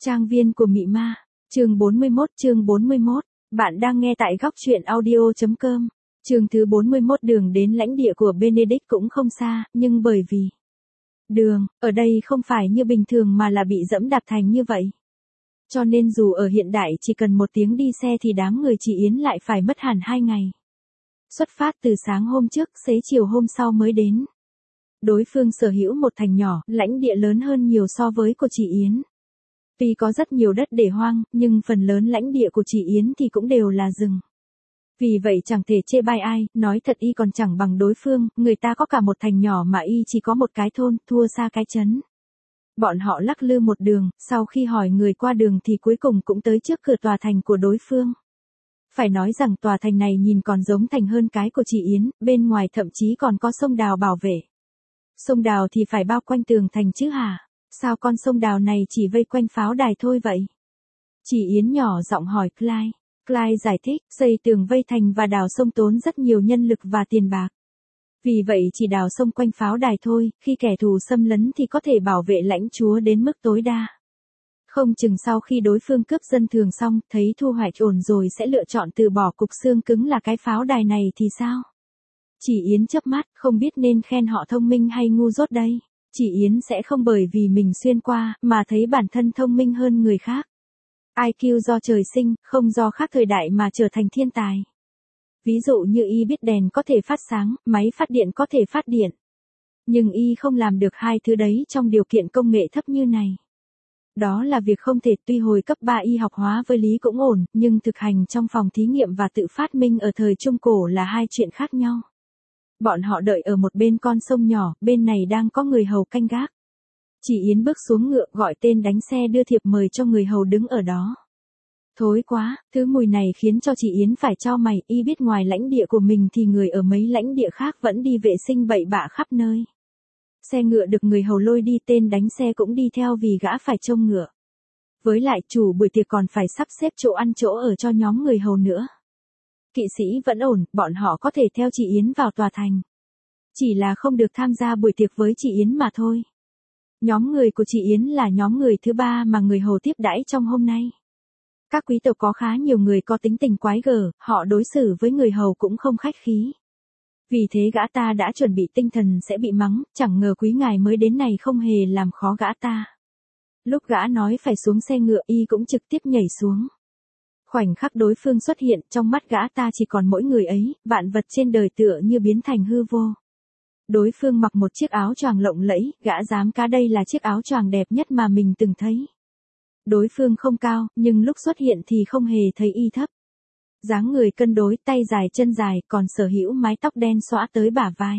Trang viên của Mị Ma, chương 41. Bạn đang nghe tại góc truyện audio.com. Chương thứ 41. Đường đến lãnh địa của Benedict cũng không xa, nhưng bởi vì đường ở đây không phải như bình thường mà là bị dẫm đạp thành như vậy. Cho nên dù ở hiện đại chỉ cần 1 tiếng đi xe thì đám người chị Yến lại phải mất hẳn 2 ngày. Xuất phát từ sáng hôm trước, xế chiều hôm sau mới đến. Đối phương sở hữu một thành nhỏ, lãnh địa lớn hơn nhiều so với của chị Yến. Tuy có rất nhiều đất để hoang, nhưng phần lớn lãnh địa của chị Yến thì cũng đều là rừng. Vì vậy chẳng thể chê bai ai, nói thật y còn chẳng bằng đối phương, người ta có cả một thành nhỏ mà y chỉ có một cái thôn, thua xa cái trấn. Bọn họ lắc lư một đường, sau khi hỏi người qua đường thì cuối cùng cũng tới trước cửa tòa thành của đối phương. Phải nói rằng tòa thành này nhìn còn giống thành hơn cái của chị Yến, bên ngoài thậm chí còn có sông đào bảo vệ. Sông đào thì phải bao quanh tường thành chứ hả? Sao con sông đào này chỉ vây quanh pháo đài thôi vậy? Chị Yến nhỏ giọng hỏi Clyde. Clyde giải thích, xây tường vây thành và đào sông tốn rất nhiều nhân lực và tiền bạc. Vì vậy chỉ đào sông quanh pháo đài thôi, khi kẻ thù xâm lấn thì có thể bảo vệ lãnh chúa đến mức tối đa. Không chừng sau khi đối phương cướp dân thường xong, thấy thu hoạch ổn rồi sẽ lựa chọn từ bỏ cục xương cứng là cái pháo đài này thì sao? Chị Yến chớp mắt, không biết nên khen họ thông minh hay ngu dốt đây. Chị Yến sẽ không bởi vì mình xuyên qua, mà thấy bản thân thông minh hơn người khác. IQ do trời sinh, không do khác thời đại mà trở thành thiên tài. Ví dụ như y biết đèn có thể phát sáng, máy phát điện có thể phát điện. Nhưng y không làm được hai thứ đấy trong điều kiện công nghệ thấp như này. Đó là việc không thể. Tuy hồi cấp 3 y học hóa với lý cũng ổn, nhưng thực hành trong phòng thí nghiệm và tự phát minh ở thời Trung Cổ là hai chuyện khác nhau. Bọn họ đợi ở một bên con sông nhỏ, bên này đang có người hầu canh gác. Chị Yến bước xuống ngựa gọi tên đánh xe đưa thiệp mời cho người hầu đứng ở đó. Thối quá, thứ mùi này khiến cho chị Yến phải chau mày, y biết ngoài lãnh địa của mình thì người ở mấy lãnh địa khác vẫn đi vệ sinh bậy bạ khắp nơi. Xe ngựa được người hầu lôi đi, tên đánh xe cũng đi theo vì gã phải trông ngựa. Với lại chủ buổi tiệc còn phải sắp xếp chỗ ăn chỗ ở cho nhóm người hầu nữa. Kỵ sĩ vẫn ổn, bọn họ có thể theo chị Yến vào tòa thành. Chỉ là không được tham gia buổi tiệc với chị Yến mà thôi. Nhóm người của chị Yến là nhóm người thứ 3 mà người hầu tiếp đãi trong hôm nay. Các quý tộc có khá nhiều người có tính tình quái gở, họ đối xử với người hầu cũng không khách khí. Vì thế gã ta đã chuẩn bị tinh thần sẽ bị mắng, chẳng ngờ quý ngài mới đến này không hề làm khó gã ta. Lúc gã nói phải xuống xe ngựa y cũng trực tiếp nhảy xuống. Khoảnh khắc đối phương xuất hiện, trong mắt gã ta chỉ còn mỗi người ấy, vạn vật trên đời tựa như biến thành hư vô. Đối phương mặc một chiếc áo choàng lộng lẫy, gã dám cá đây là chiếc áo choàng đẹp nhất mà mình từng thấy. Đối phương không cao, nhưng lúc xuất hiện thì không hề thấy y thấp. Dáng người cân đối, tay dài chân dài, còn sở hữu mái tóc đen xõa tới bả vai.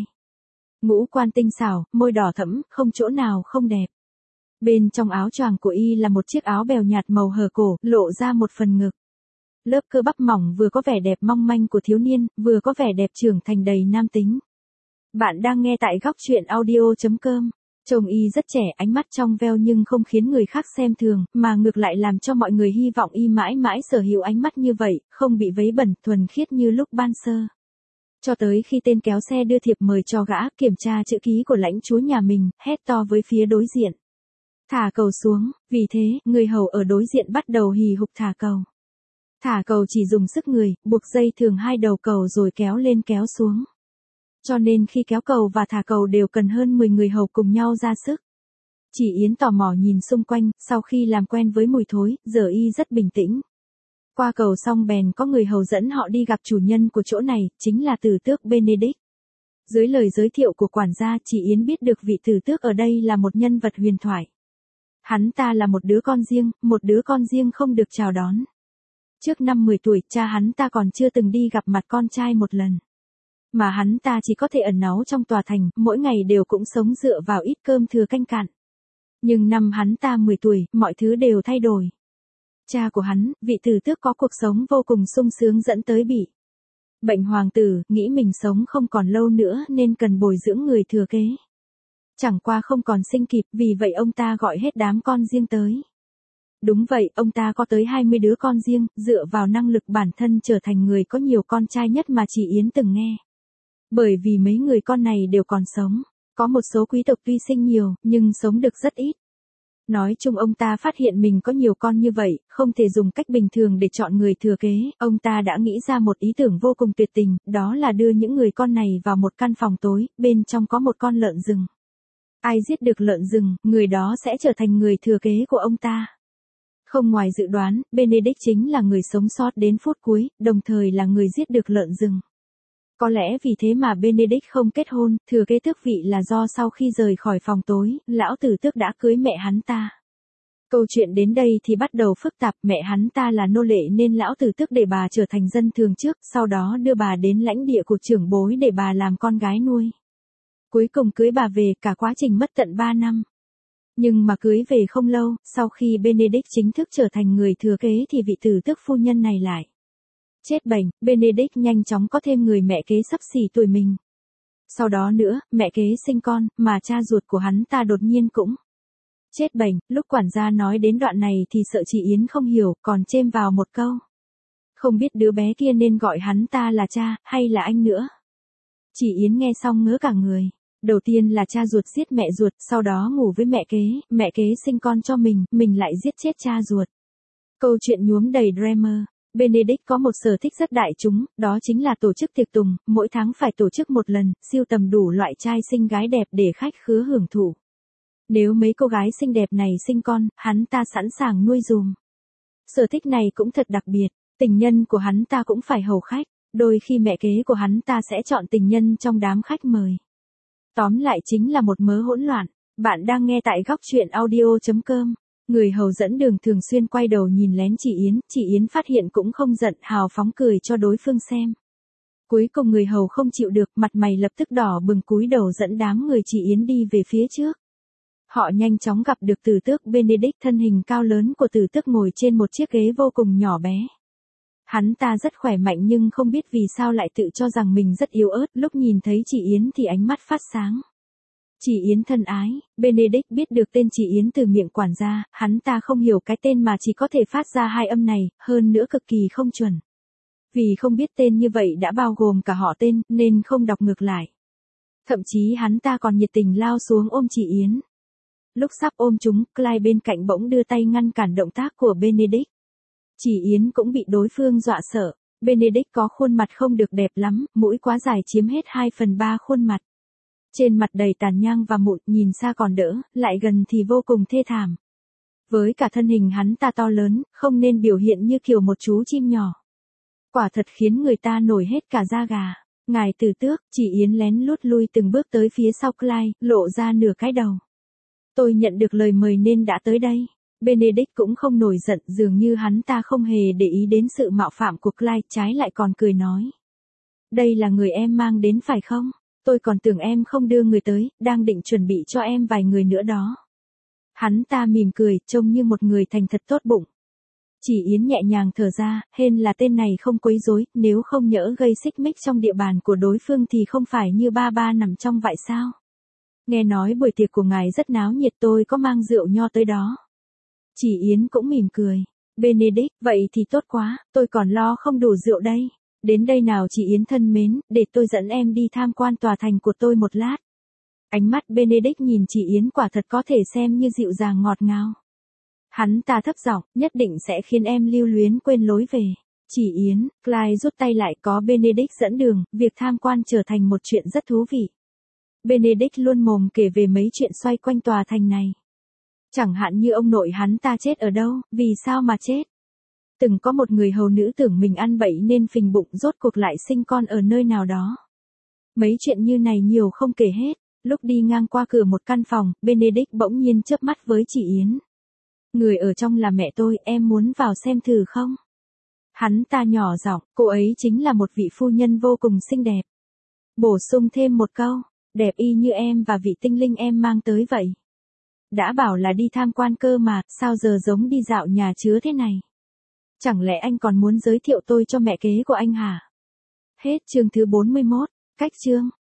Ngũ quan tinh xảo, môi đỏ thẫm, không chỗ nào không đẹp. Bên trong áo choàng của y là một chiếc áo bèo nhạt màu hở cổ, lộ ra một phần ngực. Lớp cơ bắp mỏng vừa có vẻ đẹp mong manh của thiếu niên, vừa có vẻ đẹp trưởng thành đầy nam tính. Bạn đang nghe tại góc truyện audio.com. Trông y rất trẻ, ánh mắt trong veo nhưng không khiến người khác xem thường, mà ngược lại làm cho mọi người hy vọng y mãi mãi sở hữu ánh mắt như vậy, không bị vấy bẩn, thuần khiết như lúc ban sơ. Cho tới khi tên kéo xe đưa thiệp mời cho gã, kiểm tra chữ ký của lãnh chúa nhà mình, hét to với phía đối diện. Thả cầu xuống, vì thế, người hầu ở đối diện bắt đầu hì hục thả cầu. Thả cầu chỉ dùng sức người, buộc dây thường 2 đầu cầu rồi kéo lên kéo xuống. Cho nên khi kéo cầu và thả cầu đều cần hơn 10 người hầu cùng nhau ra sức. Chị Yến tò mò nhìn xung quanh, sau khi làm quen với mùi thối, giờ y rất bình tĩnh. Qua cầu xong bèn có người hầu dẫn họ đi gặp chủ nhân của chỗ này, chính là tử tước Benedict. Dưới lời giới thiệu của quản gia, chị Yến biết được vị tử tước ở đây là một nhân vật huyền thoại. Hắn ta là một đứa con riêng không được chào đón. Trước năm 10 tuổi, cha hắn ta còn chưa từng đi gặp mặt con trai một lần. Mà hắn ta chỉ có thể ẩn náu trong tòa thành, mỗi ngày đều cũng sống dựa vào ít cơm thừa canh cạn. Nhưng năm hắn ta 10 tuổi, mọi thứ đều thay đổi. Cha của hắn, vị tử tước có cuộc sống vô cùng sung sướng dẫn tới bị bệnh hoàng tử, nghĩ mình sống không còn lâu nữa nên cần bồi dưỡng người thừa kế. Chẳng qua không còn sinh kịp, vì vậy ông ta gọi hết đám con riêng tới. Đúng vậy, ông ta có tới 20 đứa con riêng, dựa vào năng lực bản thân trở thành người có nhiều con trai nhất mà chị Yến từng nghe. Bởi vì mấy người con này đều còn sống. Có một số quý tộc tuy sinh nhiều, nhưng sống được rất ít. Nói chung ông ta phát hiện mình có nhiều con như vậy, không thể dùng cách bình thường để chọn người thừa kế, ông ta đã nghĩ ra một ý tưởng vô cùng tuyệt tình, đó là đưa những người con này vào một căn phòng tối, bên trong có một con lợn rừng. Ai giết được lợn rừng, người đó sẽ trở thành người thừa kế của ông ta. Không ngoài dự đoán, Benedict chính là người sống sót đến phút cuối, đồng thời là người giết được lợn rừng. Có lẽ vì thế mà Benedict không kết hôn, thừa kế tước vị là do sau khi rời khỏi phòng tối, lão tử tước đã cưới mẹ hắn ta. Câu chuyện đến đây thì bắt đầu phức tạp, mẹ hắn ta là nô lệ nên lão tử tước để bà trở thành dân thường trước, sau đó đưa bà đến lãnh địa của trưởng bối để bà làm con gái nuôi. Cuối cùng cưới bà về, cả quá trình mất tận 3 năm. Nhưng mà cưới về không lâu, sau khi Benedict chính thức trở thành người thừa kế thì vị tử tước phu nhân này lại chết bệnh, Benedict nhanh chóng có thêm người mẹ kế sắp xỉ tuổi mình. Sau đó nữa, mẹ kế sinh con, mà cha ruột của hắn ta đột nhiên cũng chết bệnh, lúc quản gia nói đến đoạn này thì sợ chị Yến không hiểu, còn chêm vào một câu. Không biết đứa bé kia nên gọi hắn ta là cha, hay là anh nữa. Chị Yến nghe xong ngớ cả người. Đầu tiên là cha ruột giết mẹ ruột, sau đó ngủ với mẹ kế sinh con cho mình lại giết chết cha ruột. Câu chuyện nhuốm đầy drama. Benedict có một sở thích rất đại chúng, đó chính là tổ chức tiệc tùng, mỗi tháng phải tổ chức một lần, sưu tầm đủ loại trai xinh gái đẹp để khách khứa hưởng thụ. Nếu mấy cô gái xinh đẹp này sinh con, hắn ta sẵn sàng nuôi giùm. Sở thích này cũng thật đặc biệt, tình nhân của hắn ta cũng phải hầu khách, đôi khi mẹ kế của hắn ta sẽ chọn tình nhân trong đám khách mời. Tóm lại chính là một mớ hỗn loạn. Bạn đang nghe tại góc truyện audio.com. Người hầu dẫn đường thường xuyên quay đầu nhìn lén chị Yến phát hiện cũng không giận, hào phóng cười cho đối phương xem. Cuối cùng người hầu không chịu được, mặt mày lập tức đỏ bừng cúi đầu dẫn đám người chị Yến đi về phía trước. Họ nhanh chóng gặp được tử tước Benedict, thân hình cao lớn của tử tước ngồi trên một chiếc ghế vô cùng nhỏ bé. Hắn ta rất khỏe mạnh nhưng không biết vì sao lại tự cho rằng mình rất yếu ớt, lúc nhìn thấy chị Yến thì ánh mắt phát sáng. Chị Yến thân ái, Benedict biết được tên chị Yến từ miệng quản gia, hắn ta không hiểu cái tên mà chỉ có thể phát ra hai âm này, hơn nữa cực kỳ không chuẩn. Vì không biết tên như vậy đã bao gồm cả họ tên, nên không đọc ngược lại. Thậm chí hắn ta còn nhiệt tình lao xuống ôm chị Yến. Lúc sắp ôm chúng, Clyde bên cạnh bỗng đưa tay ngăn cản động tác của Benedict. Chị Yến cũng bị đối phương dọa sợ. Benedict có khuôn mặt không được đẹp lắm, mũi quá dài chiếm hết 2/3 khuôn mặt. Trên mặt đầy tàn nhang và mụn, nhìn xa còn đỡ, lại gần thì vô cùng thê thảm. Với cả thân hình hắn ta to lớn, không nên biểu hiện như kiểu một chú chim nhỏ. Quả thật khiến người ta nổi hết cả da gà. Ngài tử tước, chị Yến lén lút lui từng bước tới phía sau Clyde, lộ ra nửa cái đầu. Tôi nhận được lời mời nên đã tới đây. Benedict cũng không nổi giận, dường như hắn ta không hề để ý đến sự mạo phạm của Clyde, trái lại còn cười nói. Đây là người em mang đến phải không? Tôi còn tưởng em không đưa người tới, đang định chuẩn bị cho em vài người nữa đó. Hắn ta mỉm cười, trông như một người thành thật tốt bụng. Chị Yến nhẹ nhàng thở ra, hên là tên này không quấy rối, nếu không nhỡ gây xích mích trong địa bàn của đối phương thì không phải như ba nằm trong vậy sao? Nghe nói buổi tiệc của ngài rất náo nhiệt, tôi có mang rượu nho tới đó. Chị Yến cũng mỉm cười. Benedict, vậy thì tốt quá, tôi còn lo không đủ rượu đây. Đến đây nào chị Yến thân mến, để tôi dẫn em đi tham quan tòa thành của tôi một lát. Ánh mắt Benedict nhìn chị Yến quả thật có thể xem như dịu dàng ngọt ngào. Hắn ta thấp giọng, nhất định sẽ khiến em lưu luyến quên lối về. Chị Yến, Clyde rút tay lại, có Benedict dẫn đường, việc tham quan trở thành một chuyện rất thú vị. Benedict luôn mồm kể về mấy chuyện xoay quanh tòa thành này. Chẳng hạn như ông nội hắn ta chết ở đâu, vì sao mà chết. Từng có một người hầu nữ tưởng mình ăn bậy nên phình bụng, rốt cuộc lại sinh con ở nơi nào đó. Mấy chuyện như này nhiều không kể hết. Lúc đi ngang qua cửa một căn phòng, Benedict bỗng nhiên chớp mắt với chị Yến. Người ở trong là mẹ tôi, em muốn vào xem thử không? Hắn ta nhỏ giọng, cô ấy chính là một vị phu nhân vô cùng xinh đẹp. Bổ sung thêm một câu, đẹp y như em và vị tinh linh em mang tới vậy. Đã bảo là đi tham quan cơ mà, sao giờ giống đi dạo nhà chứa thế này? Chẳng lẽ anh còn muốn giới thiệu tôi cho mẹ kế của anh hả? Hết chương thứ 41, cách chương.